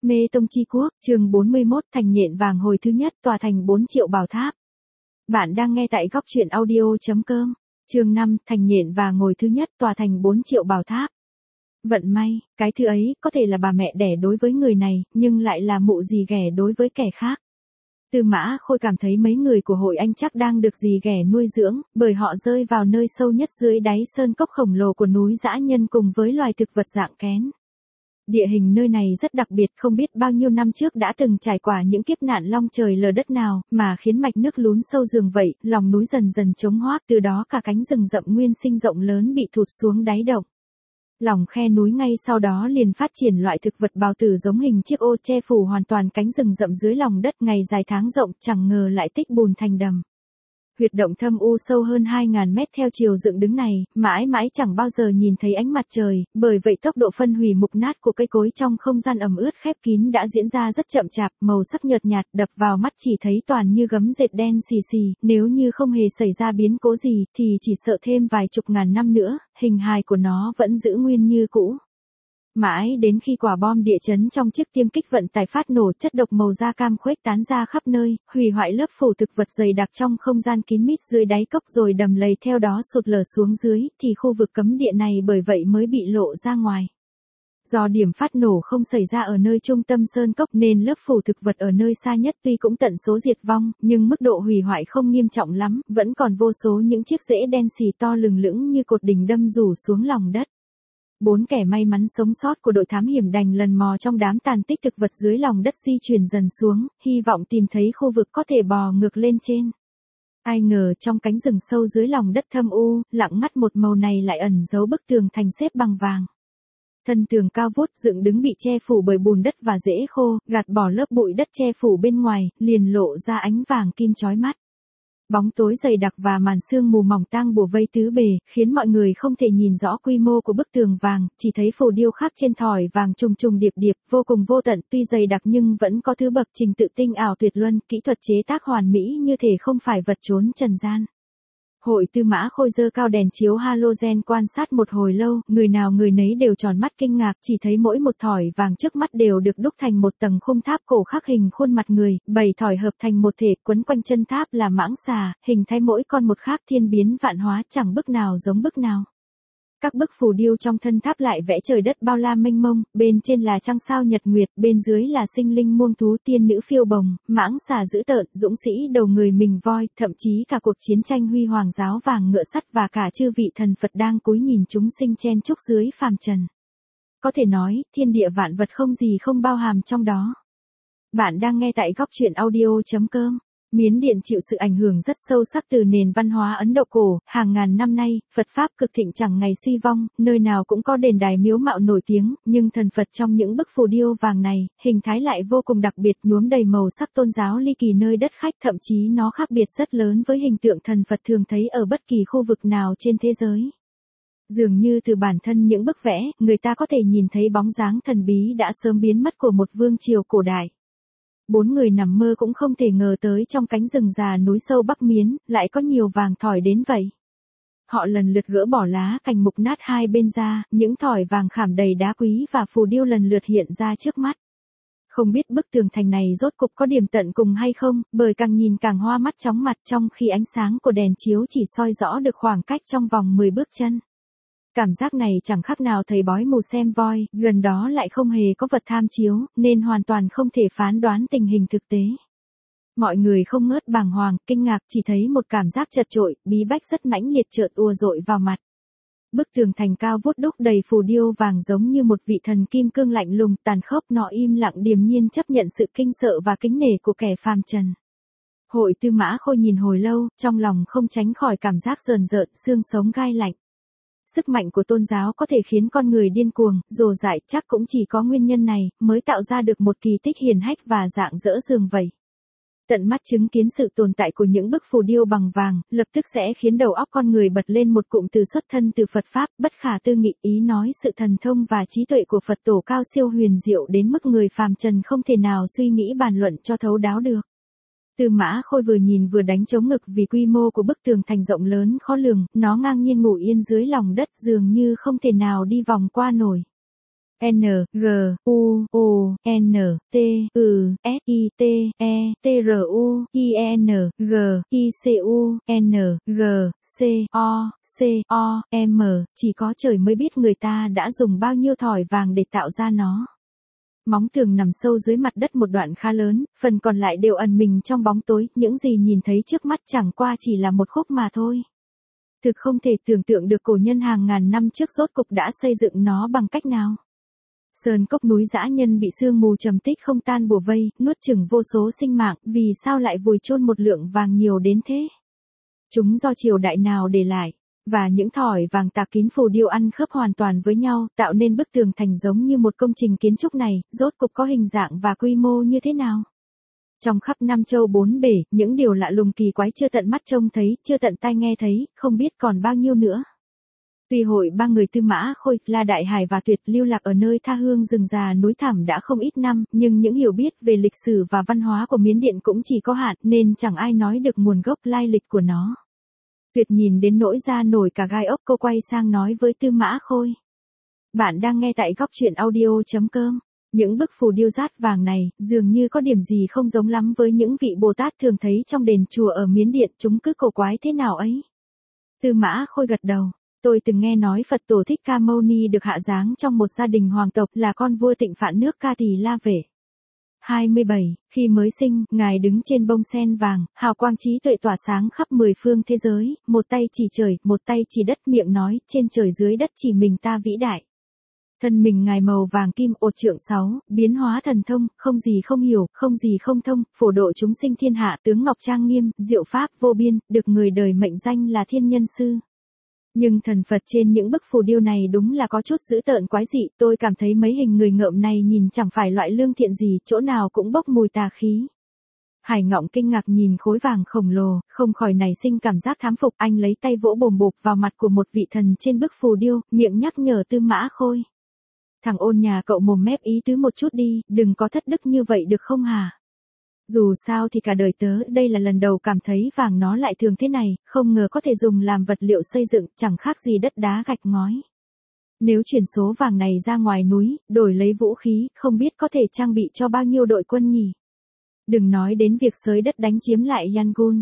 Mê Tông Chi Quốc, chương 41, thành nhện vàng hồi thứ nhất, tòa thành 4 triệu bảo tháp. Bạn đang nghe tại góc truyện audio.com. Chương 5, thành nhện vàng hồi thứ nhất, tòa thành 4 triệu bảo tháp. Vận may, cái thứ ấy có thể là bà mẹ đẻ đối với người này, nhưng lại là mụ dì ghẻ đối với kẻ khác. Tư Mã Khôi cảm thấy mấy người của hội anh chắc đang được dì ghẻ nuôi dưỡng, bởi họ rơi vào nơi sâu nhất dưới đáy sơn cốc khổng lồ của núi dã nhân cùng với loài thực vật dạng kén. Địa hình nơi này rất đặc biệt, không biết bao nhiêu năm trước đã từng trải qua những kiếp nạn long trời lở đất nào, mà khiến mạch nước lún sâu giường vậy, lòng núi dần dần trống hoác, từ đó cả cánh rừng rậm nguyên sinh rộng lớn bị thụt xuống đáy động. Lòng khe núi ngay sau đó liền phát triển loại thực vật bào tử giống hình chiếc ô che phủ hoàn toàn cánh rừng rậm dưới lòng đất ngày dài tháng rộng, chẳng ngờ lại tích bùn thành đầm. Huyệt động thâm u sâu hơn 2.000 mét theo chiều dựng đứng này, mãi mãi chẳng bao giờ nhìn thấy ánh mặt trời, bởi vậy tốc độ phân hủy mục nát của cây cối trong không gian ẩm ướt khép kín đã diễn ra rất chậm chạp, màu sắc nhợt nhạt đập vào mắt chỉ thấy toàn như gấm dệt đen xì xì, nếu như không hề xảy ra biến cố gì thì chỉ sợ thêm vài chục ngàn năm nữa, hình hài của nó vẫn giữ nguyên như cũ. Mãi đến khi quả bom địa chấn trong chiếc tiêm kích vận tải phát nổ, chất độc màu da cam khuếch tán ra khắp nơi, hủy hoại lớp phủ thực vật dày đặc trong không gian kín mít dưới đáy cốc rồi đầm lầy theo đó sụt lở xuống dưới, thì khu vực cấm địa này bởi vậy mới bị lộ ra ngoài. Do điểm phát nổ không xảy ra ở nơi trung tâm sơn cốc nên lớp phủ thực vật ở nơi xa nhất tuy cũng tận số diệt vong, nhưng mức độ hủy hoại không nghiêm trọng lắm, vẫn còn vô số những chiếc rễ đen xì to lừng lững như cột đỉnh đâm rủ xuống lòng đất. 4 kẻ may mắn sống sót của đội thám hiểm đành lần mò trong đám tàn tích thực vật dưới lòng đất di chuyển dần xuống, hy vọng tìm thấy khu vực có thể bò ngược lên trên. Ai ngờ trong cánh rừng sâu dưới lòng đất thâm u, lặng ngắt một màu này lại ẩn giấu bức tường thành xếp bằng vàng. Thân tường cao vút dựng đứng bị che phủ bởi bùn đất và rễ khô, gạt bỏ lớp bụi đất che phủ bên ngoài, liền lộ ra ánh vàng kim chói mắt. Bóng tối dày đặc và màn sương mù mỏng tang bủa vây tứ bề, khiến mọi người không thể nhìn rõ quy mô của bức tường vàng, chỉ thấy phù điêu khắc trên thỏi vàng trùng trùng điệp điệp, vô cùng vô tận, tuy dày đặc nhưng vẫn có thứ bậc trình tự tinh ảo tuyệt luân, kỹ thuật chế tác hoàn mỹ như thể không phải vật trốn trần gian. Hội Tư Mã Khôi giơ cao đèn chiếu halogen quan sát một hồi lâu, người nào người nấy đều tròn mắt kinh ngạc, chỉ thấy mỗi một thỏi vàng trước mắt đều được đúc thành một tầng khung tháp cổ khắc hình khuôn mặt người, 7 thỏi hợp thành một thể, quấn quanh chân tháp là mãng xà, hình thái mỗi con một khác thiên biến vạn hóa, chẳng bức nào giống bức nào. Các bức phù điêu trong thân tháp lại vẽ trời đất bao la mênh mông, bên trên là trăng sao nhật nguyệt, bên dưới là sinh linh muông thú tiên nữ phiêu bồng, mãng xà dữ tợn, dũng sĩ đầu người mình voi, thậm chí cả cuộc chiến tranh huy hoàng giáo vàng ngựa sắt và cả chư vị thần Phật đang cúi nhìn chúng sinh chen chúc dưới phàm trần. Có thể nói, thiên địa vạn vật không gì không bao hàm trong đó. Bạn đang nghe tại góc truyện audio.com. Miến Điện chịu sự ảnh hưởng rất sâu sắc từ nền văn hóa Ấn Độ cổ, hàng ngàn năm nay, Phật Pháp cực thịnh chẳng ngày suy vong, nơi nào cũng có đền đài miếu mạo nổi tiếng, nhưng thần Phật trong những bức phù điêu vàng này, hình thái lại vô cùng đặc biệt, nhuốm đầy màu sắc tôn giáo ly kỳ nơi đất khách, thậm chí nó khác biệt rất lớn với hình tượng thần Phật thường thấy ở bất kỳ khu vực nào trên thế giới. Dường như từ bản thân những bức vẽ, người ta có thể nhìn thấy bóng dáng thần bí đã sớm biến mất của một vương triều cổ đại. 4 người nằm mơ cũng không thể ngờ tới trong cánh rừng già núi sâu Bắc Miến, lại có nhiều vàng thỏi đến vậy. Họ lần lượt gỡ bỏ lá cành mục nát hai bên ra, những thỏi vàng khảm đầy đá quý và phù điêu lần lượt hiện ra trước mắt. Không biết bức tường thành này rốt cục có điểm tận cùng hay không, bởi càng nhìn càng hoa mắt chóng mặt trong khi ánh sáng của đèn chiếu chỉ soi rõ được khoảng cách trong vòng 10 bước chân. Cảm giác này chẳng khác nào thầy bói mù xem voi, gần đó lại không hề có vật tham chiếu, nên hoàn toàn không thể phán đoán tình hình thực tế. Mọi người không ngớt bàng hoàng, kinh ngạc, chỉ thấy một cảm giác chật chội, bí bách rất mãnh liệt chợt ùa dội vào mặt. Bức tường thành cao vút đúc đầy phù điêu vàng giống như một vị thần kim cương lạnh lùng, tàn khốc, nó im lặng điềm nhiên chấp nhận sự kinh sợ và kính nể của kẻ phàm trần. Hội Tư Mã Khôi nhìn hồi lâu, trong lòng không tránh khỏi cảm giác rờn rợn, xương sống gai lạnh. Sức mạnh của tôn giáo có thể khiến con người điên cuồng, rồ dại, chắc cũng chỉ có nguyên nhân này, mới tạo ra được một kỳ tích hiền hách và rạng rỡ dường vậy. Tận mắt chứng kiến sự tồn tại của những bức phù điêu bằng vàng, lập tức sẽ khiến đầu óc con người bật lên một cụm từ xuất thân từ Phật Pháp, bất khả tư nghị, ý nói sự thần thông và trí tuệ của Phật tổ cao siêu huyền diệu đến mức người phàm trần không thể nào suy nghĩ bàn luận cho thấu đáo được. Tư Mã Khôi vừa nhìn vừa đánh trống ngực vì quy mô của bức tường thành rộng lớn khó lường, nó ngang nhiên ngủ yên dưới lòng đất dường như không thể nào đi vòng qua nổi. N, G, U, O, N, T, S, I, T, E, T, R, U, I, N, G, I, C, U, N, G, C, O, C, O, M, chỉ có trời mới biết người ta đã dùng bao nhiêu thỏi vàng để tạo ra nó. Móng tường nằm sâu dưới mặt đất một đoạn khá lớn, phần còn lại đều ẩn mình trong bóng tối, những gì nhìn thấy trước mắt chẳng qua chỉ là một khúc mà thôi. Thực không thể tưởng tượng được cổ nhân hàng ngàn năm trước rốt cục đã xây dựng nó bằng cách nào. Sơn cốc núi dã nhân bị sương mù trầm tích không tan bủa vây, nuốt chửng vô số sinh mạng, vì sao lại vùi chôn một lượng vàng nhiều đến thế? Chúng do triều đại nào để lại? Và những thỏi vàng tạc kín phù điêu ăn khớp hoàn toàn với nhau, tạo nên bức tường thành giống như một công trình kiến trúc này, rốt cục có hình dạng và quy mô như thế nào? Trong khắp năm châu bốn bể, những điều lạ lùng kỳ quái chưa tận mắt trông thấy, chưa tận tai nghe thấy, không biết còn bao nhiêu nữa. Tuy hội ba người Tư Mã Khôi, La Đại Hải và Tuyệt lưu lạc ở nơi tha hương rừng già núi thẳm đã không ít năm, nhưng những hiểu biết về lịch sử và văn hóa của Miến Điện cũng chỉ có hạn, nên chẳng ai nói được nguồn gốc lai lịch của nó. Tuyệt nhìn đến nỗi da nổi cả gai ốc, cô quay sang nói với Tư Mã Khôi. Bạn đang nghe tại góc truyện audio.com. Những bức phù điêu dát vàng này, dường như có điểm gì không giống lắm với những vị Bồ Tát thường thấy trong đền chùa ở Miến Điện, chúng cứ cổ quái thế nào ấy. Tư Mã Khôi gật đầu. Tôi từng nghe nói Phật Tổ Thích Ca Mâu Ni được hạ giáng trong một gia đình hoàng tộc, là con vua Tịnh Phạn nước Ca Tỳ La Vệ. 27, khi mới sinh, Ngài đứng trên bông sen vàng, hào quang trí tuệ tỏa sáng khắp 10 phương thế giới, một tay chỉ trời, một tay chỉ đất, miệng nói, trên trời dưới đất chỉ mình ta vĩ đại. Thân mình Ngài màu vàng kim, ột trượng 6, biến hóa thần thông, không gì không hiểu, không gì không thông, phổ độ chúng sinh thiên hạ, tướng ngọc trang nghiêm, diệu pháp vô biên, được người đời mệnh danh là Thiên Nhân Sư. Nhưng thần Phật trên những bức phù điêu này đúng là có chút dữ tợn quái dị, tôi cảm thấy mấy hình người ngợm này nhìn chẳng phải loại lương thiện gì, chỗ nào cũng bốc mùi tà khí. Hải Ngọng kinh ngạc nhìn khối vàng khổng lồ, không khỏi nảy sinh cảm giác thán phục, anh lấy tay vỗ bồm bộp vào mặt của một vị thần trên bức phù điêu, miệng nhắc nhở Tư Mã Khôi. Thằng ôn nhà cậu mồm mép ý tứ một chút đi, đừng có thất đức như vậy được không hả? Dù sao thì cả đời tớ, đây là lần đầu cảm thấy vàng nó lại thường thế này, không ngờ có thể dùng làm vật liệu xây dựng, chẳng khác gì đất đá gạch ngói. Nếu chuyển số vàng này ra ngoài núi, đổi lấy vũ khí, không biết có thể trang bị cho bao nhiêu đội quân nhỉ? Đừng nói đến việc xới đất đánh chiếm lại Yangon.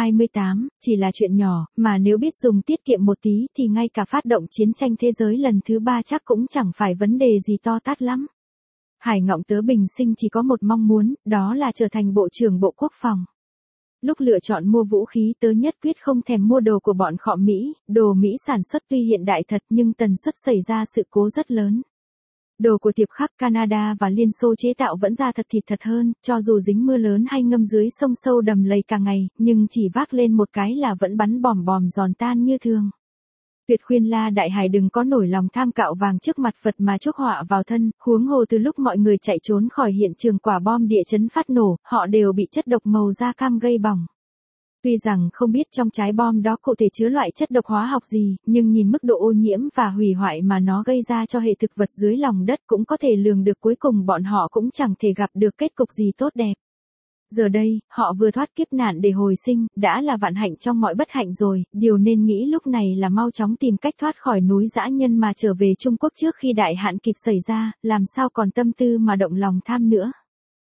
28, chỉ là chuyện nhỏ, mà nếu biết dùng tiết kiệm một tí thì ngay cả phát động chiến tranh thế giới lần thứ 3 chắc cũng chẳng phải vấn đề gì to tát lắm. Hải Ngọng tớ bình sinh chỉ có một mong muốn, đó là trở thành Bộ trưởng Bộ Quốc phòng. Lúc lựa chọn mua vũ khí tớ nhất quyết không thèm mua đồ của bọn khọ Mỹ, đồ Mỹ sản xuất tuy hiện đại thật nhưng tần suất xảy ra sự cố rất lớn. Đồ của tiệp khắc Canada và Liên Xô chế tạo vẫn ra thật thịt thật hơn, cho dù dính mưa lớn hay ngâm dưới sông sâu đầm lầy cả ngày, nhưng chỉ vác lên một cái là vẫn bắn bòm bòm giòn tan như thường. Tuyệt khuyên La Đại Hải đừng có nổi lòng tham cạo vàng trước mặt Phật mà chuốc họa vào thân, huống hồ từ lúc mọi người chạy trốn khỏi hiện trường quả bom địa chấn phát nổ, họ đều bị chất độc màu da cam gây bỏng. Tuy rằng không biết trong trái bom đó cụ thể chứa loại chất độc hóa học gì, nhưng nhìn mức độ ô nhiễm và hủy hoại mà nó gây ra cho hệ thực vật dưới lòng đất cũng có thể lường được cuối cùng bọn họ cũng chẳng thể gặp được kết cục gì tốt đẹp. Giờ đây, họ vừa thoát kiếp nạn để hồi sinh, đã là vạn hạnh trong mọi bất hạnh rồi, điều nên nghĩ lúc này là mau chóng tìm cách thoát khỏi núi dã nhân mà trở về Trung Quốc trước khi đại hạn kịp xảy ra, làm sao còn tâm tư mà động lòng tham nữa.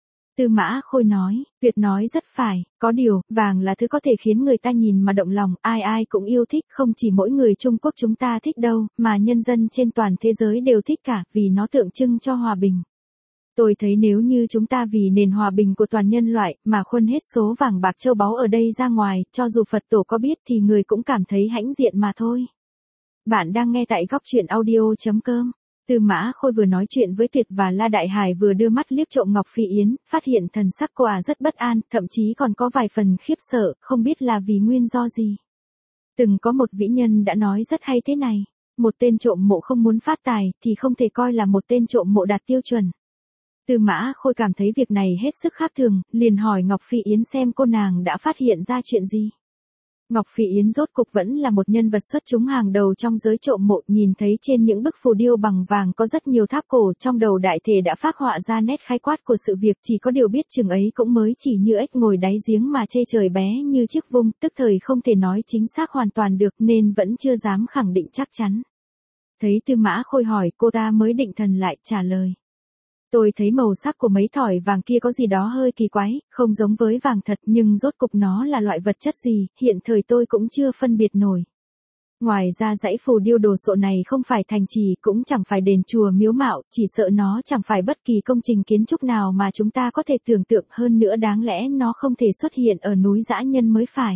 Tư Mã Khôi nói, Tuyệt nói rất phải, có điều, vàng là thứ có thể khiến người ta nhìn mà động lòng, ai ai cũng yêu thích, không chỉ mỗi người Trung Quốc chúng ta thích đâu, mà nhân dân trên toàn thế giới đều thích cả, vì nó tượng trưng cho hòa bình. Tôi thấy nếu như chúng ta vì nền hòa bình của toàn nhân loại, mà khuân hết số vàng bạc châu báu ở đây ra ngoài, cho dù Phật Tổ có biết thì người cũng cảm thấy hãnh diện mà thôi. Bạn đang nghe tại góc truyện audio.com. Tư Mã Khôi vừa nói chuyện với Tuyệt và La Đại Hải vừa đưa mắt liếc trộm Ngọc Phi Yến, phát hiện thần sắc cô rất bất an, thậm chí còn có vài phần khiếp sợ, không biết là vì nguyên do gì. Từng có một vĩ nhân đã nói rất hay thế này, một tên trộm mộ không muốn phát tài thì không thể coi là một tên trộm mộ đạt tiêu chuẩn. Tư Mã Khôi cảm thấy việc này hết sức khác thường, liền hỏi Ngọc Phi Yến xem cô nàng đã phát hiện ra chuyện gì. Ngọc Phi Yến rốt cục vẫn là một nhân vật xuất chúng hàng đầu trong giới trộm mộ, nhìn thấy trên những bức phù điêu bằng vàng có rất nhiều tháp cổ, trong đầu đại thể đã phác họa ra nét khái quát của sự việc, chỉ có điều biết chừng ấy cũng mới chỉ như ếch ngồi đáy giếng mà chê trời bé như chiếc vung, tức thời không thể nói chính xác hoàn toàn được nên vẫn chưa dám khẳng định chắc chắn. Thấy Tư Mã Khôi hỏi, cô ta mới định thần lại trả lời. Tôi thấy màu sắc của mấy thỏi vàng kia có gì đó hơi kỳ quái, không giống với vàng thật, nhưng rốt cục nó là loại vật chất gì, hiện thời tôi cũng chưa phân biệt nổi. Ngoài ra dãy phù điêu đồ sộ này không phải thành trì, cũng chẳng phải đền chùa miếu mạo, chỉ sợ nó chẳng phải bất kỳ công trình kiến trúc nào mà chúng ta có thể tưởng tượng, hơn nữa đáng lẽ nó không thể xuất hiện ở núi Dã Nhân mới phải.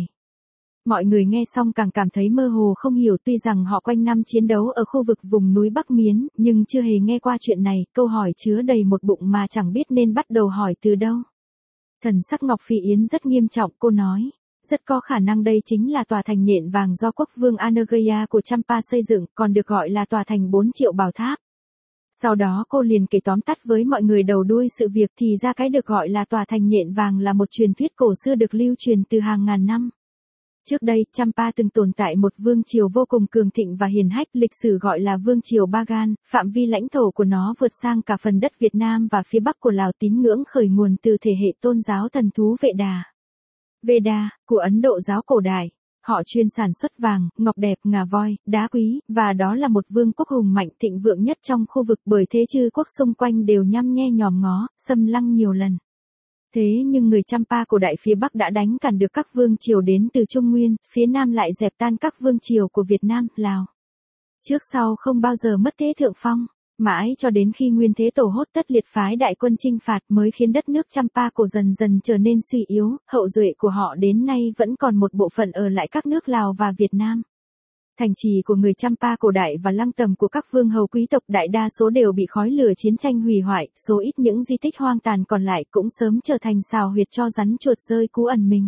Mọi người nghe xong càng cảm thấy mơ hồ không hiểu, tuy rằng họ quanh năm chiến đấu ở khu vực vùng núi Bắc Miến, nhưng chưa hề nghe qua chuyện này, câu hỏi chứa đầy một bụng mà chẳng biết nên bắt đầu hỏi từ đâu. Thần sắc Ngọc Phi Yến rất nghiêm trọng, cô nói. Rất có khả năng đây chính là tòa thành nhện vàng do quốc vương Anagaya của Champa xây dựng, còn được gọi là tòa thành 4 triệu bảo tháp. Sau đó cô liền kể tóm tắt với mọi người đầu đuôi sự việc, thì ra cái được gọi là tòa thành nhện vàng là một truyền thuyết cổ xưa được lưu truyền từ hàng ngàn năm. Trước đây, Champa từng tồn tại một vương triều vô cùng cường thịnh và hiền hách, lịch sử gọi là vương triều Bagan, phạm vi lãnh thổ của nó vượt sang cả phần đất Việt Nam và phía bắc của Lào, tín ngưỡng khởi nguồn từ thể hệ tôn giáo thần thú Vệ Đà. Veda, của Ấn Độ giáo cổ đại. Họ chuyên sản xuất vàng, ngọc đẹp, ngà voi, đá quý, và đó là một vương quốc hùng mạnh thịnh vượng nhất trong khu vực, bởi thế chư quốc xung quanh đều nhăm nhe nhòm ngó, xâm lăng nhiều lần. Thế nhưng người Champa cổ đại phía Bắc đã đánh cản được các vương triều đến từ Trung Nguyên, phía Nam lại dẹp tan các vương triều của Việt Nam, Lào. Trước sau không bao giờ mất thế thượng phong, mãi cho đến khi Nguyên Thế Tổ hốt tất liệt phái đại quân chinh phạt mới khiến đất nước Champa cổ dần dần trở nên suy yếu, hậu duệ của họ đến nay vẫn còn một bộ phận ở lại các nước Lào và Việt Nam. Thành trì của người Champa cổ đại và lăng tẩm của các vương hầu quý tộc đại đa số đều bị khói lửa chiến tranh hủy hoại, số ít những di tích hoang tàn còn lại cũng sớm trở thành sào huyệt cho rắn chuột rơi cú ẩn mình.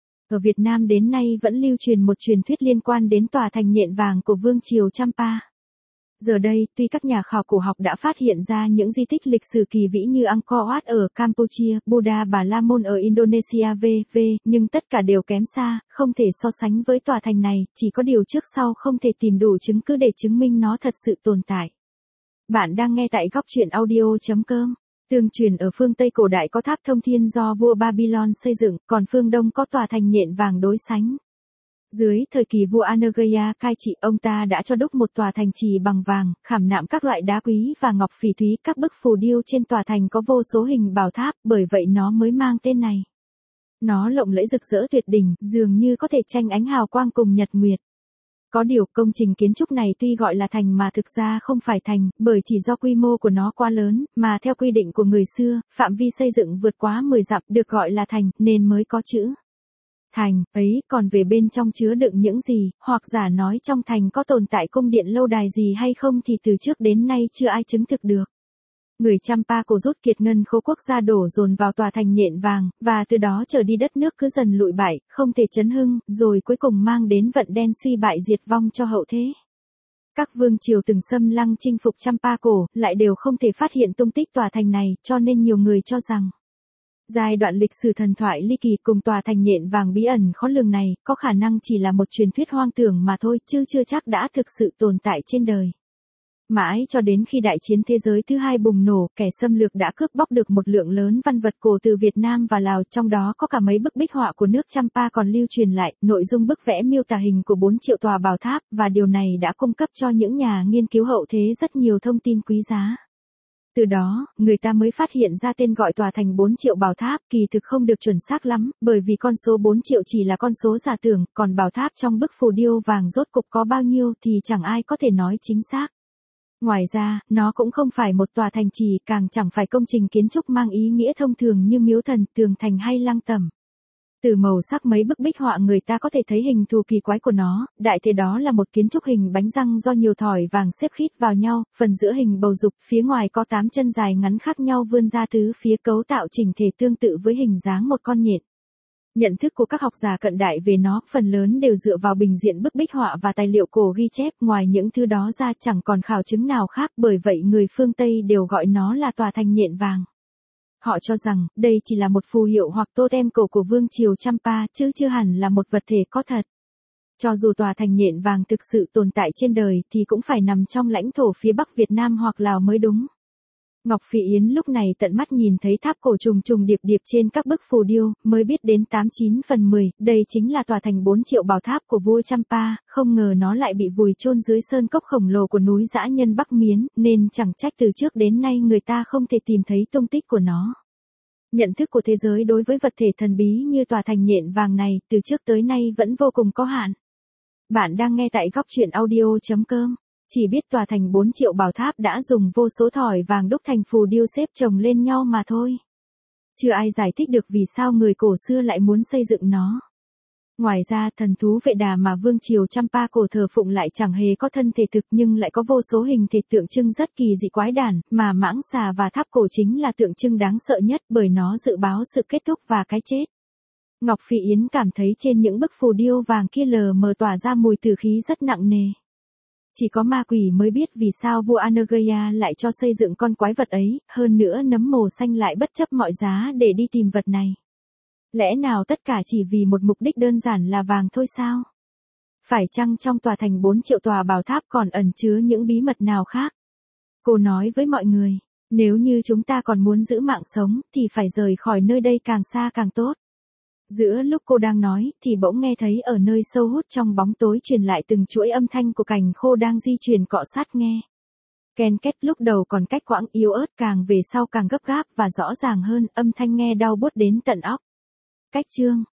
Ở Việt Nam đến nay vẫn lưu truyền một truyền thuyết liên quan đến tòa thành nhện vàng của vương triều Champa. Giờ đây, tuy các nhà khảo cổ học đã phát hiện ra những di tích lịch sử kỳ vĩ như Angkor Wat ở Campuchia, Buddha Bà La Môn ở Indonesia v.v., nhưng tất cả đều kém xa, không thể so sánh với tòa thành này, chỉ có điều trước sau không thể tìm đủ chứng cứ để chứng minh nó thật sự tồn tại. Bạn đang nghe tại góc truyện audio.com. Tương truyền ở phương Tây cổ đại có tháp thông thiên do vua Babylon xây dựng, còn phương Đông có tòa thành nhện vàng đối sánh. Dưới thời kỳ vua Anagaya cai trị, ông ta đã cho đúc một tòa thành trì bằng vàng, khảm nạm các loại đá quý và ngọc phỉ thúy, các bức phù điêu trên tòa thành có vô số hình bảo tháp, bởi vậy nó mới mang tên này. Nó lộng lẫy rực rỡ tuyệt đỉnh, dường như có thể tranh ánh hào quang cùng nhật nguyệt. Có điều công trình kiến trúc này tuy gọi là thành mà thực ra không phải thành, bởi chỉ do quy mô của nó quá lớn, mà theo quy định của người xưa, phạm vi xây dựng vượt quá 10 dặm được gọi là thành, nên mới có chữ thành ấy. Còn về bên trong chứa đựng những gì, hoặc giả nói trong thành có tồn tại cung điện lâu đài gì hay không thì từ trước đến nay chưa ai chứng thực được. Người Champa cổ rút kiệt ngân khố quốc gia đổ dồn vào tòa thành nhện vàng, và từ đó trở đi đất nước cứ dần lụi bại, không thể chấn hưng, rồi cuối cùng mang đến vận đen suy bại diệt vong cho hậu thế. Các vương triều từng xâm lăng chinh phục Champa cổ, lại đều không thể phát hiện tung tích tòa thành này, cho nên nhiều người cho rằng giai đoạn lịch sử thần thoại ly kỳ cùng tòa thành nhện vàng bí ẩn khó lường này, có khả năng chỉ là một truyền thuyết hoang tưởng mà thôi, chứ chưa chắc đã thực sự tồn tại trên đời. Mãi cho đến khi đại chiến thế giới thứ hai bùng nổ, kẻ xâm lược đã cướp bóc được một lượng lớn văn vật cổ từ Việt Nam và Lào, trong đó có cả mấy bức bích họa của nước Champa còn lưu truyền lại, nội dung bức vẽ miêu tả hình của 4 triệu tòa bảo tháp, và điều này đã cung cấp cho những nhà nghiên cứu hậu thế rất nhiều thông tin quý giá. Từ đó, người ta mới phát hiện ra tên gọi tòa thành 4 triệu bảo tháp, kỳ thực không được chuẩn xác lắm, bởi vì con số 4 triệu chỉ là con số giả tưởng, còn bảo tháp trong bức phù điêu vàng rốt cục có bao nhiêu thì chẳng ai có thể nói chính xác. Ngoài ra, nó cũng không phải một tòa thành trì, càng chẳng phải công trình kiến trúc mang ý nghĩa thông thường như miếu thần, tường thành hay lăng tẩm. Từ màu sắc mấy bức bích họa người ta có thể thấy hình thù kỳ quái của nó, đại thể đó là một kiến trúc hình bánh răng do nhiều thỏi vàng xếp khít vào nhau, phần giữa hình bầu dục, phía ngoài có 8 chân dài ngắn khác nhau vươn ra tứ phía, cấu tạo chỉnh thể tương tự với hình dáng một con nhện. Nhận thức của các học giả cận đại về nó phần lớn đều dựa vào bình diện bức bích họa và tài liệu cổ ghi chép, ngoài những thứ đó ra chẳng còn khảo chứng nào khác, bởi vậy người phương Tây đều gọi nó là tòa thành nhện vàng. Họ cho rằng, đây chỉ là một phù hiệu hoặc totem cổ của vương triều Champa, chứ chưa hẳn là một vật thể có thật. Cho dù tòa thành nhện vàng thực sự tồn tại trên đời thì cũng phải nằm trong lãnh thổ phía Bắc Việt Nam hoặc Lào mới đúng. Ngọc Phi Yến lúc này tận mắt nhìn thấy tháp cổ trùng trùng điệp điệp trên các bức phù điêu, mới biết đến 89 phần 10, đây chính là tòa thành 4 triệu bảo tháp của vua Champa, không ngờ nó lại bị vùi chôn dưới sơn cốc khổng lồ của núi dã nhân Bắc Miến, nên chẳng trách từ trước đến nay người ta không thể tìm thấy tung tích của nó. Nhận thức của thế giới đối với vật thể thần bí như tòa thành nhện vàng này, từ trước tới nay vẫn vô cùng có hạn. Bạn đang nghe tại góc truyện audio.com. Chỉ biết tòa thành 4 triệu bảo tháp đã dùng vô số thỏi vàng đúc thành phù điêu xếp chồng lên nhau mà thôi. Chưa ai giải thích được vì sao người cổ xưa lại muốn xây dựng nó. Ngoài ra, thần thú Vệ Đà mà vương triều Champa cổ thờ phụng lại chẳng hề có thân thể thực nhưng lại có vô số hình thể tượng trưng rất kỳ dị quái đản, mà mãng xà và tháp cổ chính là tượng trưng đáng sợ nhất bởi nó dự báo sự kết thúc và cái chết. Ngọc Phi Yến cảm thấy trên những bức phù điêu vàng kia lờ mờ tỏa ra mùi tử khí rất nặng nề. Chỉ có ma quỷ mới biết vì sao vua Anagaya lại cho xây dựng con quái vật ấy, hơn nữa nấm mồ xanh lại bất chấp mọi giá để đi tìm vật này. Lẽ nào tất cả chỉ vì một mục đích đơn giản là vàng thôi sao? Phải chăng trong tòa thành 4 triệu tòa bảo tháp còn ẩn chứa những bí mật nào khác? Cô nói với mọi người, nếu như chúng ta còn muốn giữ mạng sống thì phải rời khỏi nơi đây càng xa càng tốt. Giữa lúc cô đang nói thì bỗng nghe thấy ở nơi sâu hút trong bóng tối truyền lại từng chuỗi âm thanh của cành khô đang di chuyển cọ sát nghe. Ken két lúc đầu còn cách quãng yếu ớt, càng về sau càng gấp gáp và rõ ràng hơn, âm thanh nghe đau buốt đến tận óc. Cách chương